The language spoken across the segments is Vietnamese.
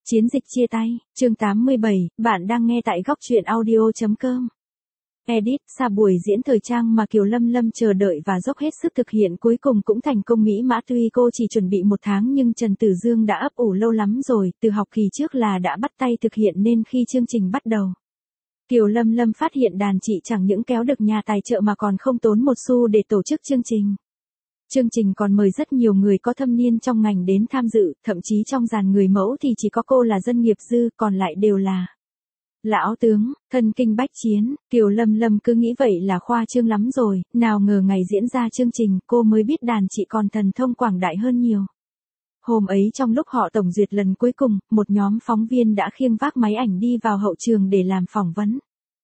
Chiến dịch chia tay, chương 87, bạn đang nghe tại góc truyện audio.com. Edit, sau buổi diễn thời trang mà Kiều Lâm Lâm chờ đợi và dốc hết sức thực hiện cuối cùng cũng thành công mỹ mã, tuy cô chỉ chuẩn bị 1 tháng nhưng Trần Tử Dương đã ấp ủ lâu lắm rồi, từ học kỳ trước là đã bắt tay thực hiện nên khi chương trình bắt đầu. Kiều Lâm Lâm phát hiện đàn chị chẳng những kéo được nhà tài trợ mà còn không tốn một xu để tổ chức chương trình. Chương trình còn mời rất nhiều người có thâm niên trong ngành đến tham dự, thậm chí trong dàn người mẫu thì chỉ có cô là dân nghiệp dư, còn lại đều là lão tướng, thân kinh bách chiến. Kiều Lâm Lâm cứ nghĩ vậy là khoa trương lắm rồi, nào ngờ ngày diễn ra chương trình cô mới biết đàn chị còn thần thông quảng đại hơn nhiều. Hôm ấy trong lúc họ tổng duyệt lần cuối cùng, một nhóm phóng viên đã khiêng vác máy ảnh đi vào hậu trường để làm phỏng vấn.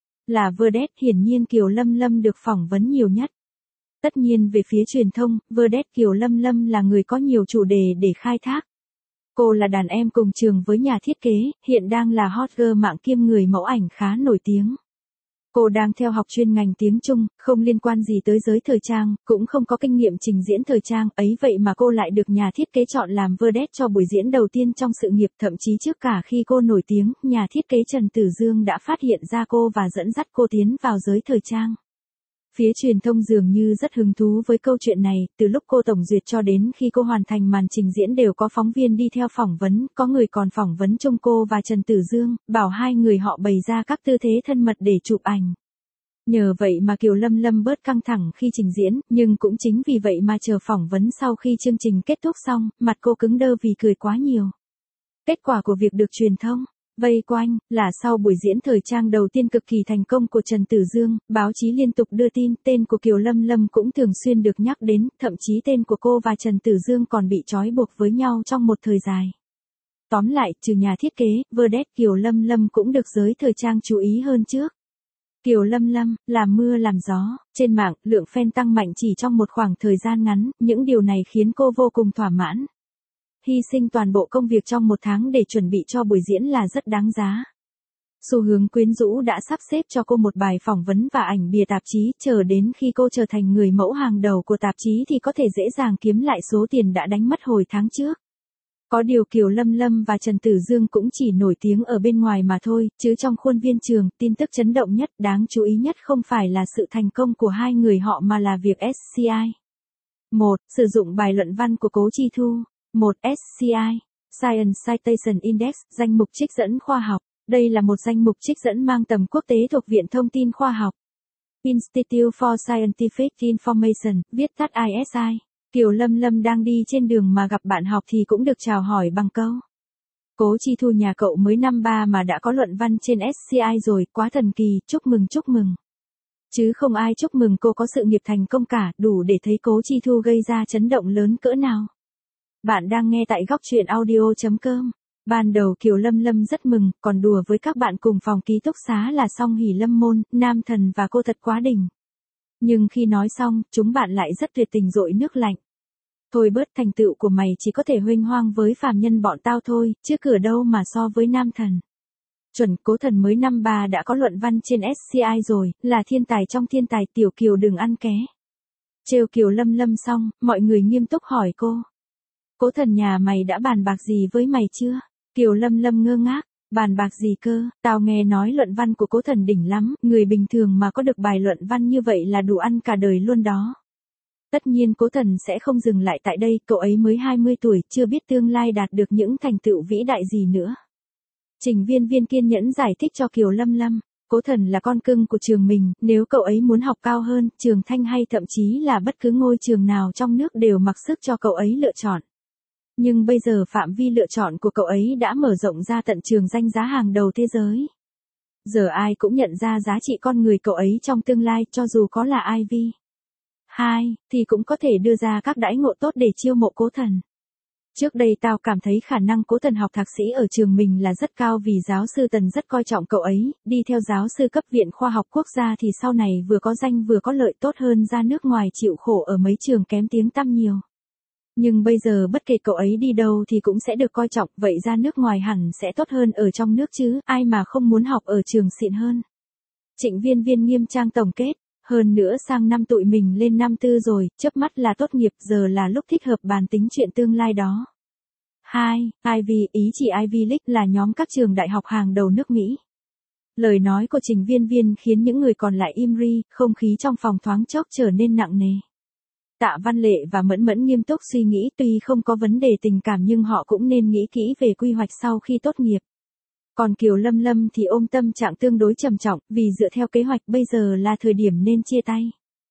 Là vedette, hiển nhiên Kiều Lâm Lâm được phỏng vấn nhiều nhất. Tất nhiên về phía truyền thông, vedette Kiều Lâm Lâm là người có nhiều chủ đề để khai thác. Cô là đàn em cùng trường với nhà thiết kế, hiện đang là hot girl mạng kiêm người mẫu ảnh khá nổi tiếng. Cô đang theo học chuyên ngành tiếng Trung, không liên quan gì tới giới thời trang, cũng không có kinh nghiệm trình diễn thời trang, ấy vậy mà cô lại được nhà thiết kế chọn làm vedette cho buổi diễn đầu tiên trong sự nghiệp. Thậm chí trước cả khi cô nổi tiếng, nhà thiết kế Trần Tử Dương đã phát hiện ra cô và dẫn dắt cô tiến vào giới thời trang. Phía truyền thông dường như rất hứng thú với câu chuyện này, từ lúc cô tổng duyệt cho đến khi cô hoàn thành màn trình diễn đều có phóng viên đi theo phỏng vấn, có người còn phỏng vấn chung cô và Trần Tử Dương, bảo hai người họ bày ra các tư thế thân mật để chụp ảnh. Nhờ vậy mà Kiều Lâm Lâm bớt căng thẳng khi trình diễn, nhưng cũng chính vì vậy mà chờ phỏng vấn sau khi chương trình kết thúc xong, mặt cô cứng đơ vì cười quá nhiều. Kết quả của việc được truyền thông vây quanh là sau buổi diễn thời trang đầu tiên cực kỳ thành công của Trần Tử Dương, báo chí liên tục đưa tin, tên của Kiều Lâm Lâm cũng thường xuyên được nhắc đến, thậm chí tên của cô và Trần Tử Dương còn bị trói buộc với nhau trong một thời dài. Tóm lại, trừ nhà thiết kế, vedette Kiều Lâm Lâm cũng được giới thời trang chú ý hơn trước. Kiều Lâm Lâm, làm mưa làm gió, trên mạng, lượng fan tăng mạnh chỉ trong một khoảng thời gian ngắn, những điều này khiến cô vô cùng thỏa mãn. Hy sinh toàn bộ công việc trong 1 tháng để chuẩn bị cho buổi diễn là rất đáng giá. Xu hướng quyến rũ đã sắp xếp cho cô một bài phỏng vấn và ảnh bìa tạp chí, chờ đến khi cô trở thành người mẫu hàng đầu của tạp chí thì có thể dễ dàng kiếm lại số tiền đã đánh mất hồi tháng trước. Có điều Kiều Lâm Lâm và Trần Tử Dương cũng chỉ nổi tiếng ở bên ngoài mà thôi, chứ trong khuôn viên trường, tin tức chấn động nhất, đáng chú ý nhất không phải là sự thành công của hai người họ mà là việc SCI. 1. Sử dụng bài luận văn của Cố Chi Thu. 1. SCI, Science Citation Index, danh mục trích dẫn khoa học. Đây là một danh mục trích dẫn mang tầm quốc tế thuộc Viện Thông tin Khoa học. Institute for Scientific Information, viết tắt ISI. Kiều Lâm Lâm đang đi trên đường mà gặp bạn học thì cũng được chào hỏi bằng câu: Cố Chi Thu nhà cậu mới năm 3 mà đã có luận văn trên SCI rồi, quá thần kỳ, chúc mừng chúc mừng. Chứ không ai chúc mừng cô có sự nghiệp thành công cả, đủ để thấy Cố Chi Thu gây ra chấn động lớn cỡ nào. Bạn đang nghe tại góc truyện audio.com. Ban đầu Kiều Lâm Lâm rất mừng, còn đùa với các bạn cùng phòng ký túc xá là Song Hỷ Lâm Môn, Nam Thần và cô thật quá đỉnh. Nhưng khi nói xong, chúng bạn lại rất tuyệt tình dội nước lạnh. Thôi bớt, thành tựu của mày chỉ có thể huênh hoang với phàm nhân bọn tao thôi, chứ cửa đâu mà so với Nam Thần. Chuẩn, Cố Thần mới năm 3 đã có luận văn trên SCI rồi, là thiên tài trong thiên tài, tiểu Kiều đừng ăn ké. Trêu Kiều Lâm Lâm xong, mọi người nghiêm túc hỏi cô: Cố Thần nhà mày đã bàn bạc gì với mày chưa? Kiều Lâm Lâm ngơ ngác, bàn bạc gì cơ, tao nghe nói luận văn của Cố Thần đỉnh lắm, người bình thường mà có được bài luận văn như vậy là đủ ăn cả đời luôn đó. Tất nhiên Cố Thần sẽ không dừng lại tại đây, cậu ấy mới 20 tuổi, chưa biết tương lai đạt được những thành tựu vĩ đại gì nữa. Trình Viên Viên kiên nhẫn giải thích cho Kiều Lâm Lâm. Cố Thần là con cưng của trường mình, nếu cậu ấy muốn học cao hơn, trường Thanh hay thậm chí là bất cứ ngôi trường nào trong nước đều mặc sức cho cậu ấy lựa chọn. Nhưng bây giờ phạm vi lựa chọn của cậu ấy đã mở rộng ra tận trường danh giá hàng đầu thế giới. Giờ ai cũng nhận ra giá trị con người cậu ấy trong tương lai, cho dù có là Ivy 2, thì cũng có thể đưa ra các đãi ngộ tốt để chiêu mộ Cố Thần. Trước đây tao cảm thấy khả năng Cố Thần học thạc sĩ ở trường mình là rất cao vì giáo sư Tần rất coi trọng cậu ấy, đi theo giáo sư cấp Viện Khoa học Quốc gia thì sau này vừa có danh vừa có lợi, tốt hơn ra nước ngoài chịu khổ ở mấy trường kém tiếng tăm nhiều. Nhưng bây giờ bất kể cậu ấy đi đâu thì cũng sẽ được coi trọng, vậy ra nước ngoài hẳn sẽ tốt hơn ở trong nước chứ, ai mà không muốn học ở trường xịn hơn. Trịnh Viên Viên nghiêm trang tổng kết, hơn nữa sang năm tụi mình lên năm 4 rồi, chớp mắt là tốt nghiệp, giờ là lúc thích hợp bàn tính chuyện tương lai đó. 2. Ivy, ý chỉ Ivy League là nhóm các trường đại học hàng đầu nước Mỹ. Lời nói của Trình Viên Viên khiến những người còn lại im ri, không khí trong phòng thoáng chốc trở nên nặng nề. Tạ Văn Lệ và Mẫn Mẫn nghiêm túc suy nghĩ, tuy không có vấn đề tình cảm nhưng họ cũng nên nghĩ kỹ về quy hoạch sau khi tốt nghiệp. Còn Kiều Lâm Lâm thì ôm tâm trạng tương đối trầm trọng, vì dựa theo kế hoạch bây giờ là thời điểm nên chia tay.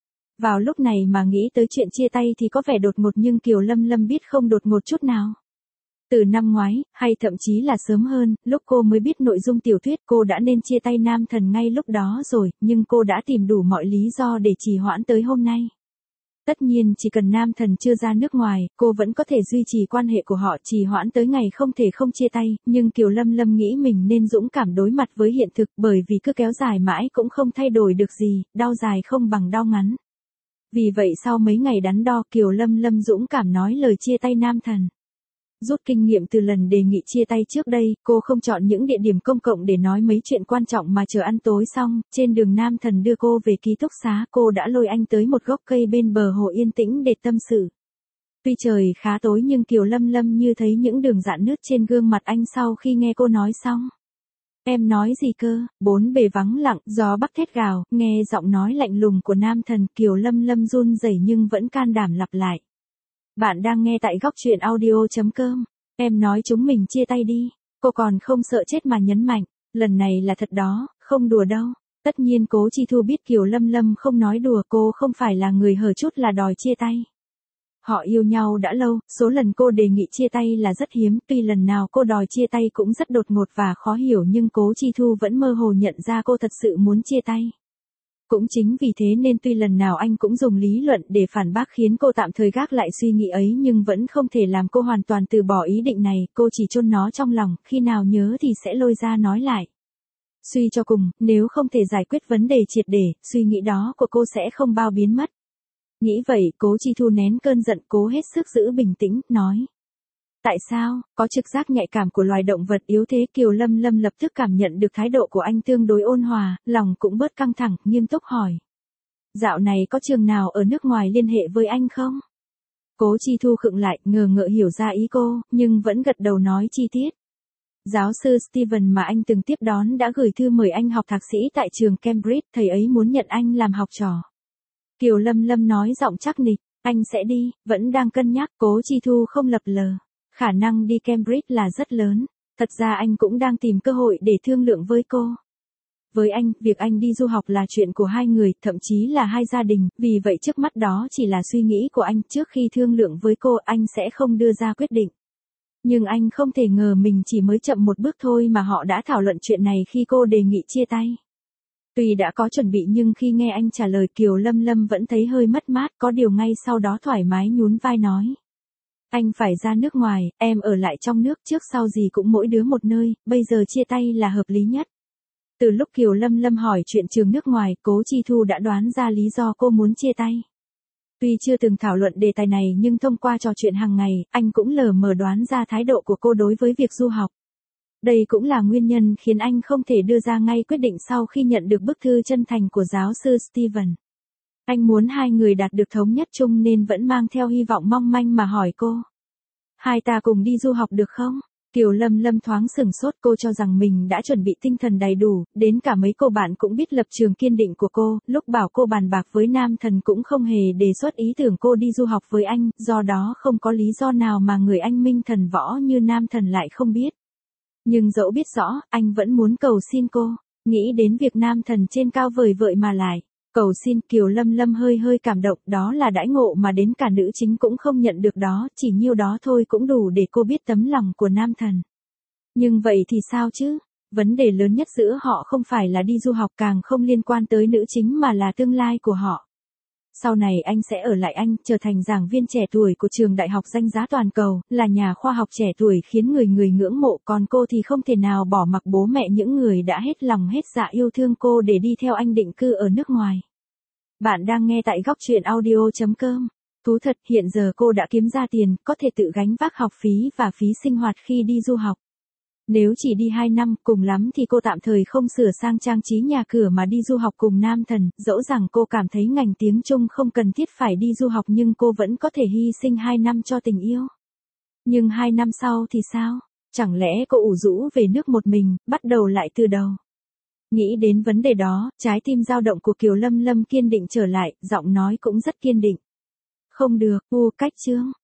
Vào lúc này mà nghĩ tới chuyện chia tay thì có vẻ đột ngột, nhưng Kiều Lâm Lâm biết không đột ngột chút nào. Từ năm ngoái, hay thậm chí là sớm hơn, lúc cô mới biết nội dung tiểu thuyết, cô đã nên chia tay Nam Thần ngay lúc đó rồi, nhưng cô đã tìm đủ mọi lý do để trì hoãn tới hôm nay. Tất nhiên chỉ cần Nam Thần chưa ra nước ngoài, cô vẫn có thể duy trì quan hệ của họ, trì hoãn tới ngày không thể không chia tay, nhưng Kiều Lâm Lâm nghĩ mình nên dũng cảm đối mặt với hiện thực, bởi vì cứ kéo dài mãi cũng không thay đổi được gì, đau dài không bằng đau ngắn. Vì vậy sau mấy ngày đắn đo, Kiều Lâm Lâm dũng cảm nói lời chia tay Nam Thần. Rút kinh nghiệm từ lần đề nghị chia tay trước đây, cô không chọn những địa điểm công cộng để nói mấy chuyện quan trọng mà chờ ăn tối xong, trên đường Nam Thần đưa cô về ký túc xá, cô đã lôi anh tới một gốc cây bên bờ hồ yên tĩnh để tâm sự. Tuy trời khá tối nhưng Kiều Lâm Lâm như thấy những đường rạn nứt trên gương mặt anh sau khi nghe cô nói xong. Em nói gì cơ? Bốn bề vắng lặng, gió bắc thét gào, nghe giọng nói lạnh lùng của Nam Thần, Kiều Lâm Lâm run rẩy nhưng vẫn can đảm lặp lại. Bạn đang nghe tại góc truyện audio.com. Em nói chúng mình chia tay đi. Cô còn không sợ chết mà nhấn mạnh. Lần này là thật đó, không đùa đâu. Tất nhiên Cố Chi Thu biết Kiều Lâm Lâm không nói đùa, cô không phải là người hở chút là đòi chia tay. Họ yêu nhau đã lâu, số lần cô đề nghị chia tay là rất hiếm, tuy lần nào cô đòi chia tay cũng rất đột ngột và khó hiểu, nhưng Cố Chi Thu vẫn mơ hồ nhận ra cô thật sự muốn chia tay. Cũng chính vì thế nên tuy lần nào anh cũng dùng lý luận để phản bác khiến cô tạm thời gác lại suy nghĩ ấy, nhưng vẫn không thể làm cô hoàn toàn từ bỏ ý định này, cô chỉ chôn nó trong lòng, khi nào nhớ thì sẽ lôi ra nói lại. Suy cho cùng, nếu không thể giải quyết vấn đề triệt để, suy nghĩ đó của cô sẽ không bao biến mất. Nghĩ vậy, Cố Chi Thu nén cơn giận, cố hết sức giữ bình tĩnh, nói. Tại sao? Có trực giác nhạy cảm của loài động vật yếu thế. Kiều Lâm Lâm lập tức cảm nhận được thái độ của anh tương đối ôn hòa, lòng cũng bớt căng thẳng, nghiêm túc hỏi. Dạo này có trường nào ở nước ngoài liên hệ với anh không? Cố Chi Thu khựng lại, ngờ ngợ hiểu ra ý cô, nhưng vẫn gật đầu nói chi tiết. Giáo sư Steven mà anh từng tiếp đón đã gửi thư mời anh học thạc sĩ tại trường Cambridge, thầy ấy muốn nhận anh làm học trò. Kiều Lâm Lâm nói giọng chắc nịch, anh sẽ đi, vẫn đang cân nhắc. Cố Chi Thu không lập lờ. Khả năng đi Cambridge là rất lớn, thật ra anh cũng đang tìm cơ hội để thương lượng với cô. Với anh, việc anh đi du học là chuyện của hai người, thậm chí là hai gia đình, vì vậy trước mắt đó chỉ là suy nghĩ của anh, trước khi thương lượng với cô anh sẽ không đưa ra quyết định. Nhưng anh không thể ngờ mình chỉ mới chậm một bước thôi mà họ đã thảo luận chuyện này khi cô đề nghị chia tay. Tuy đã có chuẩn bị nhưng khi nghe anh trả lời, Kiều Lâm Lâm vẫn thấy hơi mất mát, có điều ngay sau đó thoải mái nhún vai nói. Anh phải ra nước ngoài, em ở lại trong nước, trước sau gì cũng mỗi đứa một nơi, bây giờ chia tay là hợp lý nhất. Từ lúc Kiều Lâm Lâm hỏi chuyện trường nước ngoài, Cố Chi Thu đã đoán ra lý do cô muốn chia tay. Tuy chưa từng thảo luận đề tài này nhưng thông qua trò chuyện hàng ngày, anh cũng lờ mờ đoán ra thái độ của cô đối với việc du học. Đây cũng là nguyên nhân khiến anh không thể đưa ra ngay quyết định sau khi nhận được bức thư chân thành của giáo sư Steven. Anh muốn hai người đạt được thống nhất chung nên vẫn mang theo hy vọng mong manh mà hỏi cô. Hai ta cùng đi du học được không? Kiều Lâm Lâm thoáng sửng sốt, cô cho rằng mình đã chuẩn bị tinh thần đầy đủ, đến cả mấy cô bạn cũng biết lập trường kiên định của cô, lúc bảo cô bàn bạc với Nam Thần cũng không hề đề xuất ý tưởng cô đi du học với anh, do đó không có lý do nào mà người anh minh thần võ như Nam Thần lại không biết. Nhưng dẫu biết rõ, anh vẫn muốn cầu xin cô, nghĩ đến việc Nam Thần trên cao vời vợi mà lại. Cầu xin. Kiều Lâm Lâm hơi cảm động, đó là đãi ngộ mà đến cả nữ chính cũng không nhận được đó, chỉ nhiêu đó thôi cũng đủ để cô biết tấm lòng của Nam Thần. Nhưng vậy thì sao chứ? Vấn đề lớn nhất giữa họ không phải là đi du học, càng không liên quan tới nữ chính mà là tương lai của họ. Sau này anh sẽ ở lại Anh, trở thành giảng viên trẻ tuổi của trường đại học danh giá toàn cầu, là nhà khoa học trẻ tuổi khiến người người ngưỡng mộ, còn cô thì không thể nào bỏ mặc bố mẹ những người đã hết lòng hết dạ yêu thương cô để đi theo anh định cư ở nước ngoài. Bạn đang nghe tại góc truyện audio.com. Thú thật, hiện giờ cô đã kiếm ra tiền, có thể tự gánh vác học phí và phí sinh hoạt khi đi du học. Nếu chỉ đi 2 năm, cùng lắm thì cô tạm thời không sửa sang trang trí nhà cửa mà đi du học cùng Nam Thần, dẫu rằng cô cảm thấy ngành tiếng Trung không cần thiết phải đi du học nhưng cô vẫn có thể hy sinh 2 năm cho tình yêu. Nhưng 2 năm sau thì sao? Chẳng lẽ cô ủ rũ về nước một mình, bắt đầu lại từ đầu? Nghĩ đến vấn đề đó, trái tim dao động của Kiều Lâm Lâm kiên định trở lại, giọng nói cũng rất kiên định. Không được, cách Trương.